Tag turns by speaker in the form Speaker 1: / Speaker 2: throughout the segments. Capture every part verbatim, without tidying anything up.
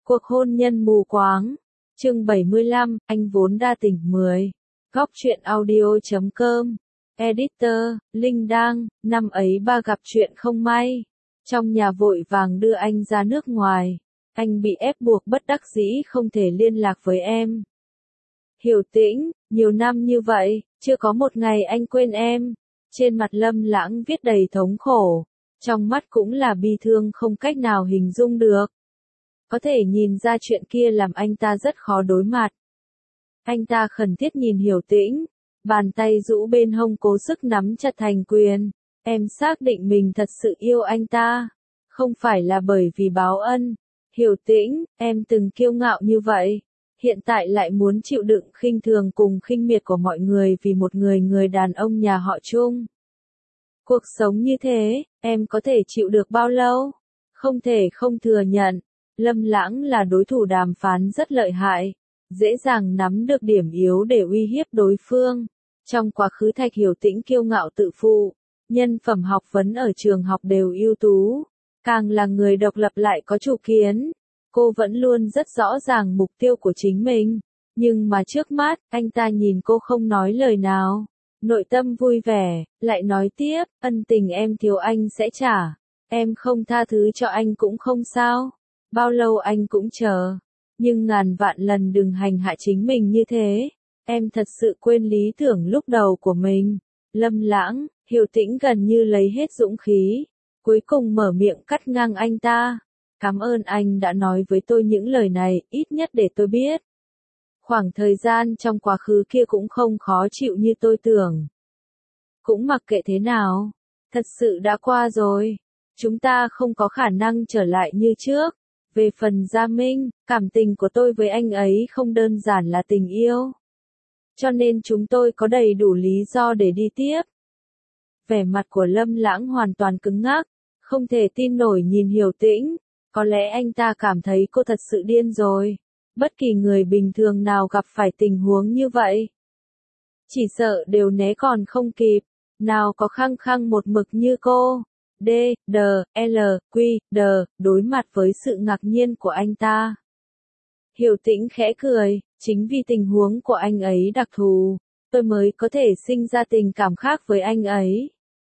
Speaker 1: Cuộc hôn nhân mù quáng. Chương bảy mươi lăm, anh vốn đa tình mười. Góc truyện audio chấm com. Editor, Linh Đăng, năm ấy ba gặp chuyện không may. Trong nhà vội vàng đưa anh ra nước ngoài. Anh bị ép buộc bất đắc dĩ không thể liên lạc với em. Hiểu Tĩnh, nhiều năm như vậy, chưa có một ngày anh quên em. Trên mặt Lâm Lãng viết đầy thống khổ. Trong mắt cũng là bi thương không cách nào hình dung được. Có thể nhìn ra chuyện kia làm anh ta rất khó đối mặt. Anh ta khẩn thiết nhìn Hiểu Tĩnh, bàn tay rũ bên hông cố sức nắm chặt thành quyền. Em xác định mình thật sự yêu anh ta, không phải là bởi vì báo ân. Hiểu Tĩnh, em từng kiêu ngạo như vậy, hiện tại lại muốn chịu đựng khinh thường cùng khinh miệt của mọi người vì một người người đàn ông nhà họ Chung. Cuộc sống như thế, em có thể chịu được bao lâu? Không thể không thừa nhận, Lâm Lãng là đối thủ đàm phán rất lợi hại, dễ dàng nắm được điểm yếu để uy hiếp đối phương. Trong quá khứ Thạch Hiểu Tĩnh kiêu ngạo tự phụ, nhân phẩm học vấn ở trường học đều ưu tú, càng là người độc lập lại có chủ kiến. Cô vẫn luôn rất rõ ràng mục tiêu của chính mình, nhưng mà trước mắt, anh ta nhìn cô không nói lời nào. Nội tâm vui vẻ, lại nói tiếp, ân tình em thiếu anh sẽ trả, em không tha thứ cho anh cũng không sao, bao lâu anh cũng chờ, nhưng ngàn vạn lần đừng hành hạ chính mình như thế, em thật sự quên lý tưởng lúc đầu của mình. Lâm Lãng, Hiểu Tĩnh gần như lấy hết dũng khí, cuối cùng mở miệng cắt ngang anh ta. Cảm ơn anh đã nói với tôi những lời này, ít nhất để tôi biết. Khoảng thời gian trong quá khứ kia cũng không khó chịu như tôi tưởng. Cũng mặc kệ thế nào, thật sự đã qua rồi. Chúng ta không có khả năng trở lại như trước. Về phần Gia Minh, cảm tình của tôi với anh ấy không đơn giản là tình yêu. Cho nên chúng tôi có đầy đủ lý do để đi tiếp. Vẻ mặt của Lâm Lãng hoàn toàn cứng ngắc, không thể tin nổi nhìn Hiểu Tĩnh. Có lẽ anh ta cảm thấy cô thật sự điên rồi. Bất kỳ người bình thường nào gặp phải tình huống như vậy, chỉ sợ đều né còn không kịp. Nào có khăng khăng một mực như cô. D, D, L, Q, D, đối mặt với sự ngạc nhiên của anh ta. Hiểu Tĩnh khẽ cười, chính vì tình huống của anh ấy đặc thù, tôi mới có thể sinh ra tình cảm khác với anh ấy.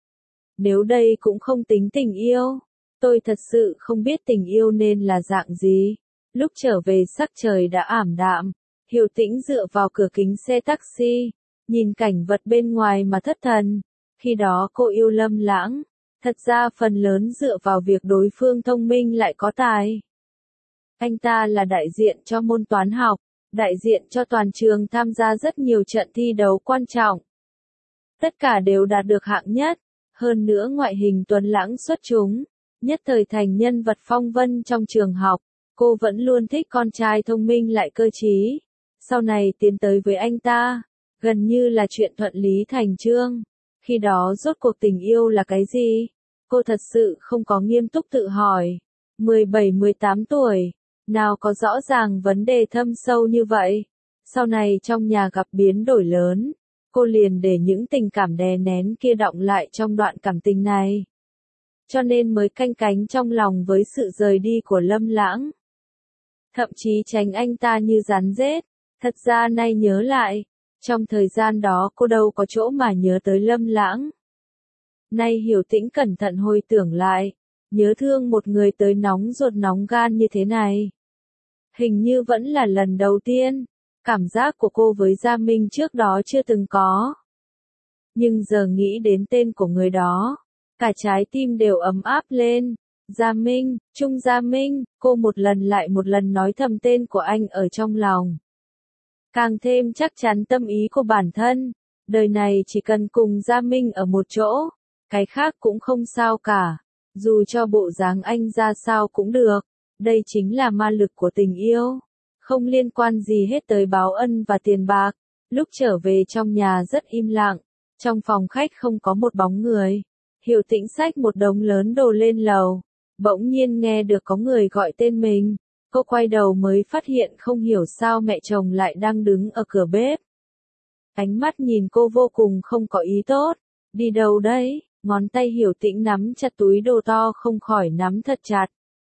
Speaker 1: Nếu đây cũng không tính tình yêu, tôi thật sự không biết tình yêu nên là dạng gì. Lúc trở về sắc trời đã ảm đạm, Hiểu Tĩnh dựa vào cửa kính xe taxi, nhìn cảnh vật bên ngoài mà thất thần. Khi đó cô yêu Lâm Lãng, thật ra phần lớn dựa vào việc đối phương thông minh lại có tài. Anh ta là đại diện cho môn toán học, đại diện cho toàn trường tham gia rất nhiều trận thi đấu quan trọng. Tất cả đều đạt được hạng nhất, hơn nữa ngoại hình tuấn lãng xuất chúng, nhất thời thành nhân vật phong vân trong trường học. Cô vẫn luôn thích con trai thông minh lại cơ trí. Sau này tiến tới với anh ta, gần như là chuyện thuận lý thành chương. Khi đó rốt cuộc tình yêu là cái gì? Cô thật sự không có nghiêm túc tự hỏi. mười bảy mười tám tuổi, nào có rõ ràng vấn đề thâm sâu như vậy. Sau này trong nhà gặp biến đổi lớn, cô liền để những tình cảm đè nén kia đọng lại trong đoạn cảm tình này. Cho nên mới canh cánh trong lòng với sự rời đi của Lâm Lãng. Thậm chí tránh anh ta như rắn rết. Thật ra nay nhớ lại, trong thời gian đó cô đâu có chỗ mà nhớ tới Lâm Lãng. Nay Hiểu Tĩnh cẩn thận hồi tưởng lại, nhớ thương một người tới nóng ruột nóng gan như thế này. Hình như vẫn là lần đầu tiên, cảm giác của cô với Gia Minh trước đó chưa từng có. Nhưng giờ nghĩ đến tên của người đó, cả trái tim đều ấm áp lên. Gia Minh, Trung Gia Minh, cô một lần lại một lần nói thầm tên của anh ở trong lòng. Càng thêm chắc chắn tâm ý của bản thân, đời này chỉ cần cùng Gia Minh ở một chỗ, cái khác cũng không sao cả, dù cho bộ dáng anh ra sao cũng được, đây chính là ma lực của tình yêu, không liên quan gì hết tới báo ân và tiền bạc. Lúc trở về trong nhà rất im lặng, trong phòng khách không có một bóng người. Hiểu Tĩnh xách một đống lớn đồ lên lầu, bỗng nhiên nghe được có người gọi tên mình. Cô quay đầu mới phát hiện không hiểu sao mẹ chồng lại đang đứng ở cửa bếp. Ánh mắt nhìn cô vô cùng không có ý tốt. Đi đâu đấy? Ngón tay Hiểu Tĩnh nắm chặt túi đồ to không khỏi nắm thật chặt.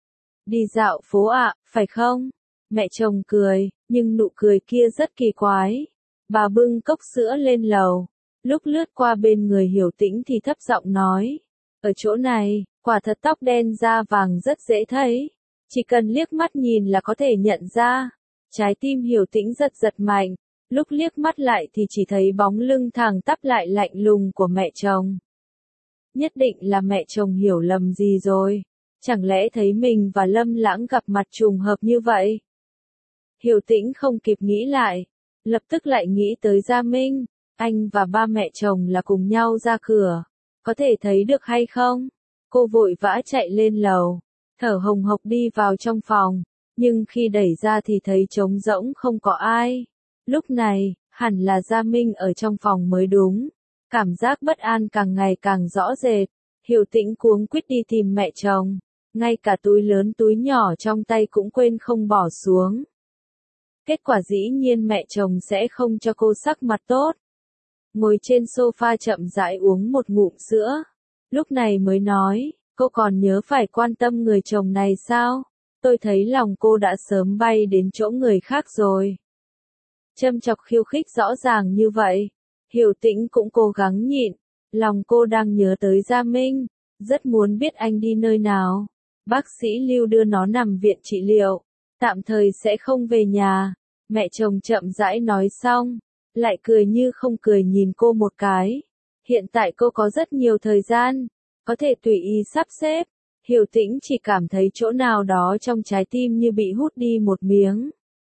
Speaker 1: Đi dạo phố ạ, phải không? Mẹ chồng cười, nhưng nụ cười kia rất kỳ quái. Bà bưng cốc sữa lên lầu. Lúc lướt qua bên người Hiểu Tĩnh thì thấp giọng nói. Ở chỗ này, quả thật tóc đen da vàng rất dễ thấy. Chỉ cần liếc mắt nhìn là có thể nhận ra. Trái tim Hiểu Tĩnh giật giật mạnh. Lúc liếc mắt lại thì chỉ thấy bóng lưng thẳng tắp lại lạnh lùng của mẹ chồng. Nhất định là mẹ chồng hiểu lầm gì rồi. Chẳng lẽ thấy mình và Lâm Lãng gặp mặt trùng hợp như vậy? Hiểu Tĩnh không kịp nghĩ lại. Lập tức lại nghĩ tới Gia Minh. Anh và ba mẹ chồng là cùng nhau ra cửa. Có thể thấy được hay không? Cô vội vã chạy lên lầu. Thở hồng hộc đi vào trong phòng. Nhưng khi đẩy ra thì thấy trống rỗng không có ai. Lúc này, hẳn là Gia Minh ở trong phòng mới đúng. Cảm giác bất an càng ngày càng rõ rệt. Hiểu Tĩnh cuống quýt đi tìm mẹ chồng. Ngay cả túi lớn túi nhỏ trong tay cũng quên không bỏ xuống. Kết quả dĩ nhiên mẹ chồng sẽ không cho cô sắc mặt tốt. Ngồi trên sofa chậm rãi uống một ngụm sữa. Lúc này mới nói, cô còn nhớ phải quan tâm người chồng này sao? Tôi thấy lòng cô đã sớm bay đến chỗ người khác rồi. Châm chọc khiêu khích rõ ràng như vậy. Hiểu Tĩnh cũng cố gắng nhịn. Lòng cô đang nhớ tới Gia Minh. Rất muốn biết anh đi nơi nào. Bác sĩ Lưu đưa nó nằm viện trị liệu. Tạm thời sẽ không về nhà. Mẹ chồng chậm rãi nói xong. Lại cười như không cười nhìn cô một cái. Hiện tại cô có rất nhiều thời gian. Có thể tùy ý sắp xếp. Hiểu Tĩnh chỉ cảm thấy chỗ nào đó trong trái tim như bị hút đi một miếng.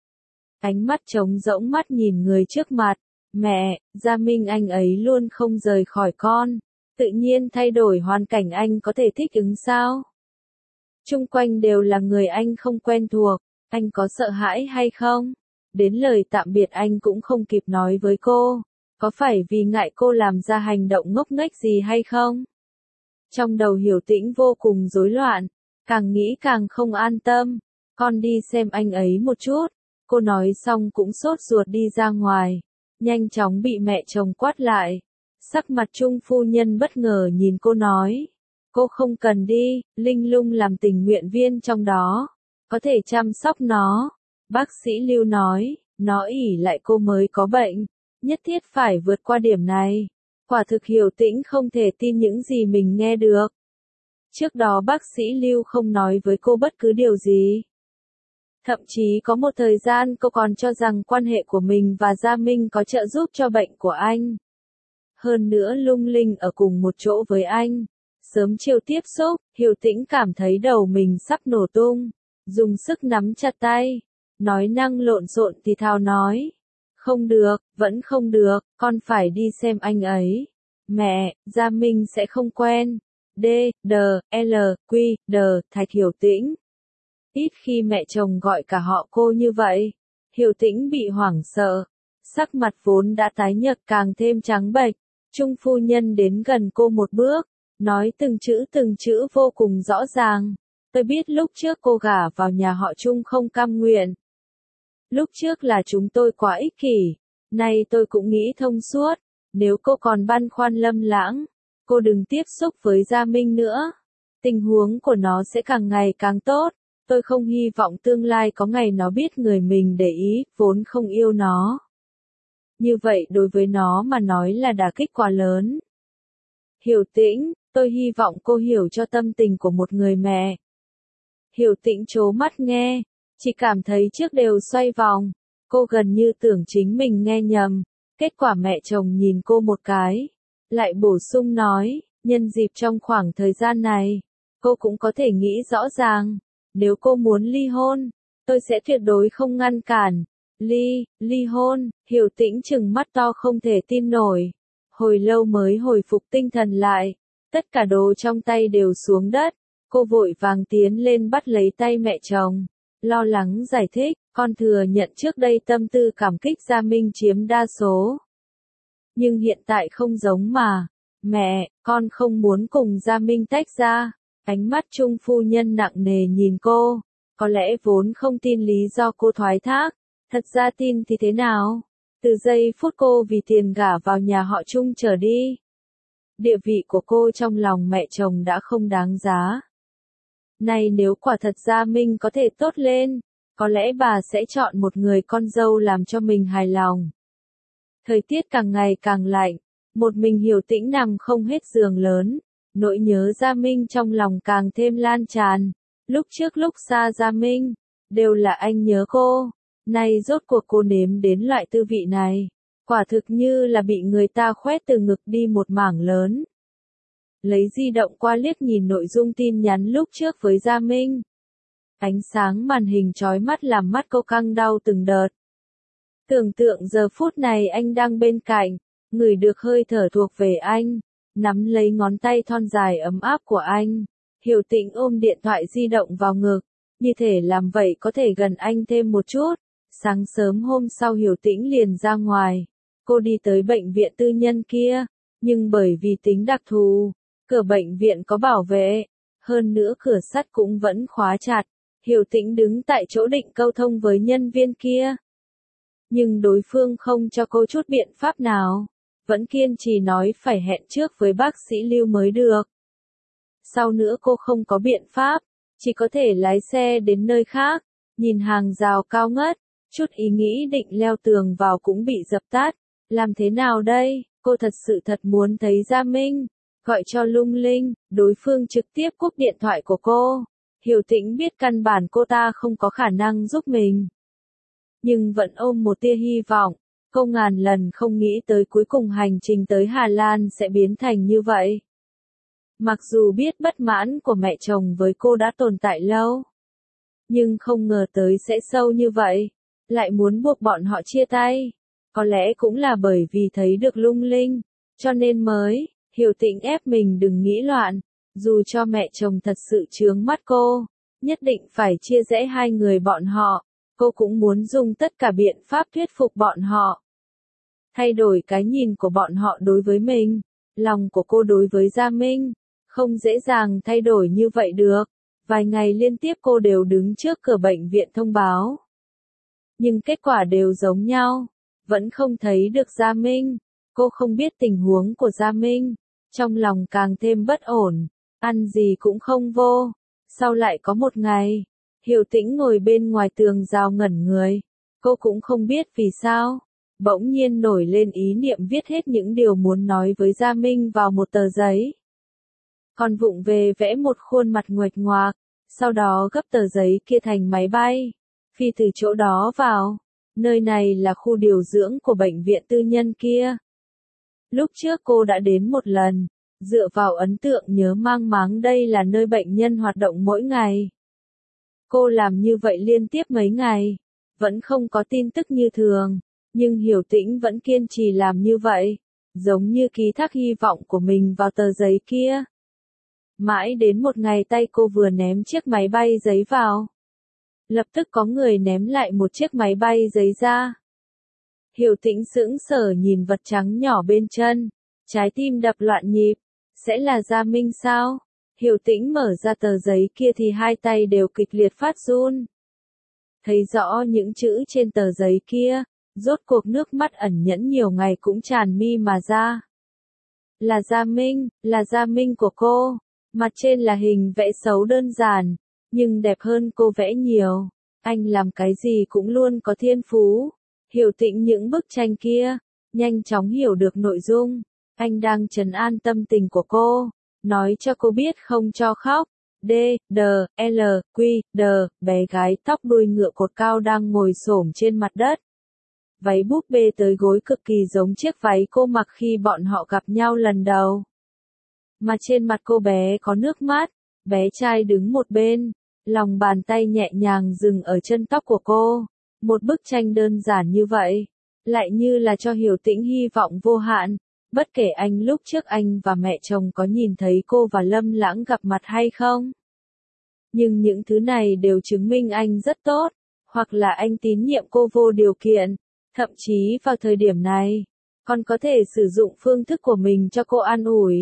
Speaker 1: Ánh mắt trống rỗng mắt nhìn người trước mặt. Mẹ, Gia Minh anh ấy luôn không rời khỏi con. Tự nhiên thay đổi hoàn cảnh anh có thể thích ứng sao? Chung quanh đều là người anh không quen thuộc. Anh có sợ hãi hay không? Đến lời tạm biệt anh cũng không kịp nói với cô. Có phải vì ngại cô làm ra hành động ngốc nghếch gì hay không? Trong đầu Hiểu Tĩnh vô cùng rối loạn. Càng nghĩ càng không an tâm. Con đi xem anh ấy một chút. Cô nói xong cũng sốt ruột đi ra ngoài. Nhanh chóng bị mẹ chồng quát lại. Sắc mặt Trung phu nhân bất ngờ nhìn cô nói. Cô không cần đi, Linh Lung làm tình nguyện viên trong đó. Có thể chăm sóc nó. Bác sĩ Lưu nói, nó ỷ lại cô mới có bệnh. Nhất thiết phải vượt qua điểm này. Quả thực Hiểu Tĩnh không thể tin những gì mình nghe được. Trước đó bác sĩ Lưu không nói với cô bất cứ điều gì. Thậm chí có một thời gian cô còn cho rằng quan hệ của mình và Gia Minh có trợ giúp cho bệnh của anh. Hơn nữa Lung Linh ở cùng một chỗ với anh. Sớm chiều tiếp xúc, Hiểu Tĩnh cảm thấy đầu mình sắp nổ tung. Dùng sức nắm chặt tay. Nói năng lộn xộn thì thào nói. Không được, vẫn không được, con phải đi xem anh ấy. Mẹ, Gia Minh sẽ không quen. D, D, L, Q, D, Thạch Hiểu Tĩnh. Ít khi mẹ chồng gọi cả họ cô như vậy. Hiểu Tĩnh bị hoảng sợ. Sắc mặt vốn đã tái nhợt càng thêm trắng bệch. Trung phu nhân đến gần cô một bước. Nói từng chữ từng chữ vô cùng rõ ràng. Tôi biết lúc trước cô gả vào nhà họ Trung không cam nguyện. Lúc trước là chúng tôi quá ích kỷ. Nay tôi cũng nghĩ thông suốt. Nếu cô còn băn khoăn Lâm Lãng, cô đừng tiếp xúc với Gia Minh nữa. Tình huống của nó sẽ càng ngày càng tốt. Tôi không hy vọng tương lai có ngày nó biết người mình để ý, vốn không yêu nó. Như vậy đối với nó mà nói là đả kích quá lớn. Hiểu Tĩnh, tôi hy vọng cô hiểu cho tâm tình của một người mẹ. Hiểu Tĩnh trố mắt nghe, chỉ cảm thấy trước đều xoay vòng. Cô gần như tưởng chính mình nghe nhầm. Kết quả mẹ chồng nhìn cô một cái. Lại bổ sung nói, nhân dịp trong khoảng thời gian này, cô cũng có thể nghĩ rõ ràng. Nếu cô muốn ly hôn, tôi sẽ tuyệt đối không ngăn cản. Ly, ly hôn, Hiểu Tĩnh trừng mắt to không thể tin nổi. Hồi lâu mới hồi phục tinh thần lại. Tất cả đồ trong tay đều xuống đất. Cô vội vàng tiến lên bắt lấy tay mẹ chồng. Lo lắng giải thích, con thừa nhận trước đây tâm tư cảm kích Gia Minh chiếm đa số. Nhưng hiện tại không giống mà. Mẹ, con không muốn cùng Gia Minh tách ra. Ánh mắt Trung phu nhân nặng nề nhìn cô. Có lẽ vốn không tin lý do cô thoái thác. Thật ra tin thì thế nào? Từ giây phút cô vì tiền gả vào nhà họ Trung trở đi. Địa vị của cô trong lòng mẹ chồng đã không đáng giá. Này nếu quả thật Gia Minh có thể tốt lên, có lẽ bà sẽ chọn một người con dâu làm cho mình hài lòng. Thời tiết càng ngày càng lạnh, một mình Hiểu Tĩnh nằm không hết giường lớn, nỗi nhớ Gia Minh trong lòng càng thêm lan tràn. Lúc trước lúc xa Gia Minh, đều là anh nhớ cô, nay rốt cuộc cô nếm đến loại tư vị này, quả thực như là bị người ta khoét từ ngực đi một mảng lớn. Lấy di động qua liếc nhìn nội dung tin nhắn lúc trước với Gia Minh. Ánh sáng màn hình chói mắt làm mắt cô căng đau từng đợt. Tưởng tượng giờ phút này anh đang bên cạnh, ngửi được hơi thở thuộc về anh, nắm lấy ngón tay thon dài ấm áp của anh. Hiểu Tĩnh ôm điện thoại di động vào ngực, như thể làm vậy có thể gần anh thêm một chút. Sáng sớm hôm sau Hiểu Tĩnh liền ra ngoài, cô đi tới bệnh viện tư nhân kia, nhưng bởi vì tính đặc thù, cửa bệnh viện có bảo vệ, hơn nữa cửa sắt cũng vẫn khóa chặt. Hiểu Tĩnh đứng tại chỗ định câu thông với nhân viên kia. Nhưng đối phương không cho cô chút biện pháp nào, vẫn kiên trì nói phải hẹn trước với bác sĩ Lưu mới được. Sau nữa cô không có biện pháp, chỉ có thể lái xe đến nơi khác, nhìn hàng rào cao ngất, chút ý nghĩ định leo tường vào cũng bị dập tắt. Làm thế nào đây, cô thật sự thật muốn thấy Gia Minh, gọi cho Lung Linh, đối phương trực tiếp cúp điện thoại của cô. Hiểu Tĩnh biết căn bản cô ta không có khả năng giúp mình. Nhưng vẫn ôm một tia hy vọng, cô ngàn lần không nghĩ tới cuối cùng hành trình tới Hà Lan sẽ biến thành như vậy. Mặc dù biết bất mãn của mẹ chồng với cô đã tồn tại lâu, nhưng không ngờ tới sẽ sâu như vậy, lại muốn buộc bọn họ chia tay. Có lẽ cũng là bởi vì thấy được Lung Linh, cho nên mới, Hiểu Tĩnh ép mình đừng nghĩ loạn, dù cho mẹ chồng thật sự chướng mắt cô, nhất định phải chia rẽ hai người bọn họ, cô cũng muốn dùng tất cả biện pháp thuyết phục bọn họ. Thay đổi cái nhìn của bọn họ đối với mình, lòng của cô đối với Gia Minh, không dễ dàng thay đổi như vậy được. Vài ngày liên tiếp cô đều đứng trước cửa bệnh viện thông báo. Nhưng kết quả đều giống nhau, vẫn không thấy được Gia Minh. Cô không biết tình huống của Gia Minh, trong lòng càng thêm bất ổn, ăn gì cũng không vô. Sau lại có một ngày, Hiểu Tĩnh ngồi bên ngoài tường rào ngẩn người, cô cũng không biết vì sao, bỗng nhiên nổi lên ý niệm viết hết những điều muốn nói với Gia Minh vào một tờ giấy. Còn vụng về vẽ một khuôn mặt nguệch ngoạc, sau đó gấp tờ giấy kia thành máy bay, phi từ chỗ đó vào. Nơi này là khu điều dưỡng của bệnh viện tư nhân kia. Lúc trước cô đã đến một lần, dựa vào ấn tượng nhớ mang máng đây là nơi bệnh nhân hoạt động mỗi ngày. Cô làm như vậy liên tiếp mấy ngày, vẫn không có tin tức như thường, nhưng Hiểu Tĩnh vẫn kiên trì làm như vậy, giống như ký thác hy vọng của mình vào tờ giấy kia. Mãi đến một ngày tay cô vừa ném chiếc máy bay giấy vào, lập tức có người ném lại một chiếc máy bay giấy ra. Hiểu Tĩnh sững sờ nhìn vật trắng nhỏ bên chân, trái tim đập loạn nhịp, sẽ là Gia Minh sao? Hiểu Tĩnh mở ra tờ giấy kia thì hai tay đều kịch liệt phát run. Thấy rõ những chữ trên tờ giấy kia, rốt cuộc nước mắt ẩn nhẫn nhiều ngày cũng tràn mi mà ra. Là Gia Minh, là Gia Minh của cô, mặt trên là hình vẽ xấu đơn giản, nhưng đẹp hơn cô vẽ nhiều. Anh làm cái gì cũng luôn có thiên phú. Hiểu Tĩnh những bức tranh kia, nhanh chóng hiểu được nội dung. Anh đang trấn an tâm tình của cô, nói cho cô biết không cho khóc. D, D, L, Q, D, bé gái tóc đuôi ngựa cột cao đang ngồi xổm trên mặt đất. Váy búp bê tới gối cực kỳ giống chiếc váy cô mặc khi bọn họ gặp nhau lần đầu. Mà trên mặt cô bé có nước mắt, bé trai đứng một bên, lòng bàn tay nhẹ nhàng dừng ở chân tóc của cô. Một bức tranh đơn giản như vậy, lại như là cho Hiểu Tĩnh hy vọng vô hạn. Bất kể anh lúc trước anh và mẹ chồng có nhìn thấy cô và Lâm Lãng gặp mặt hay không. Nhưng những thứ này đều chứng minh anh rất tốt, hoặc là anh tín nhiệm cô vô điều kiện. Thậm chí vào thời điểm này, còn có thể sử dụng phương thức của mình cho cô an ủi.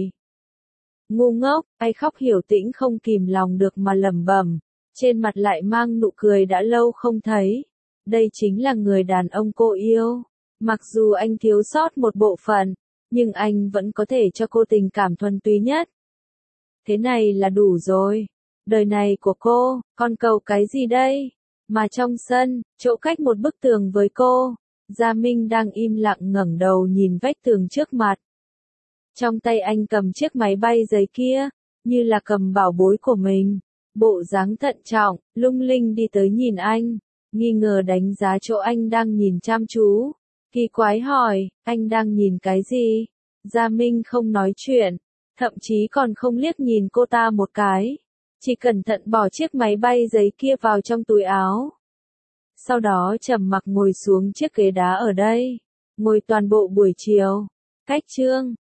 Speaker 1: Ngu ngốc, ai khóc Hiểu Tĩnh không kìm lòng được mà lẩm bẩm, trên mặt lại mang nụ cười đã lâu không thấy. Đây chính là người đàn ông cô yêu. Mặc dù anh thiếu sót một bộ phận, nhưng anh vẫn có thể cho cô tình cảm thuần túy nhất. Thế này là đủ rồi. Đời này của cô, con cầu cái gì đây? Mà trong sân, chỗ cách một bức tường với cô, Gia Minh đang im lặng ngẩng đầu nhìn vách tường trước mặt. Trong tay anh cầm chiếc máy bay giấy kia, như là cầm bảo bối của mình. Bộ dáng thận trọng, lung linh đi tới nhìn anh, nghi ngờ đánh giá chỗ anh đang nhìn chăm chú. Kỳ quái hỏi, anh đang nhìn cái gì? Gia Minh không nói chuyện, thậm chí còn không liếc nhìn cô ta một cái. Chỉ cẩn thận bỏ chiếc máy bay giấy kia vào trong túi áo. Sau đó trầm mặc ngồi xuống chiếc ghế đá ở đây, ngồi toàn bộ buổi chiều. Cách chương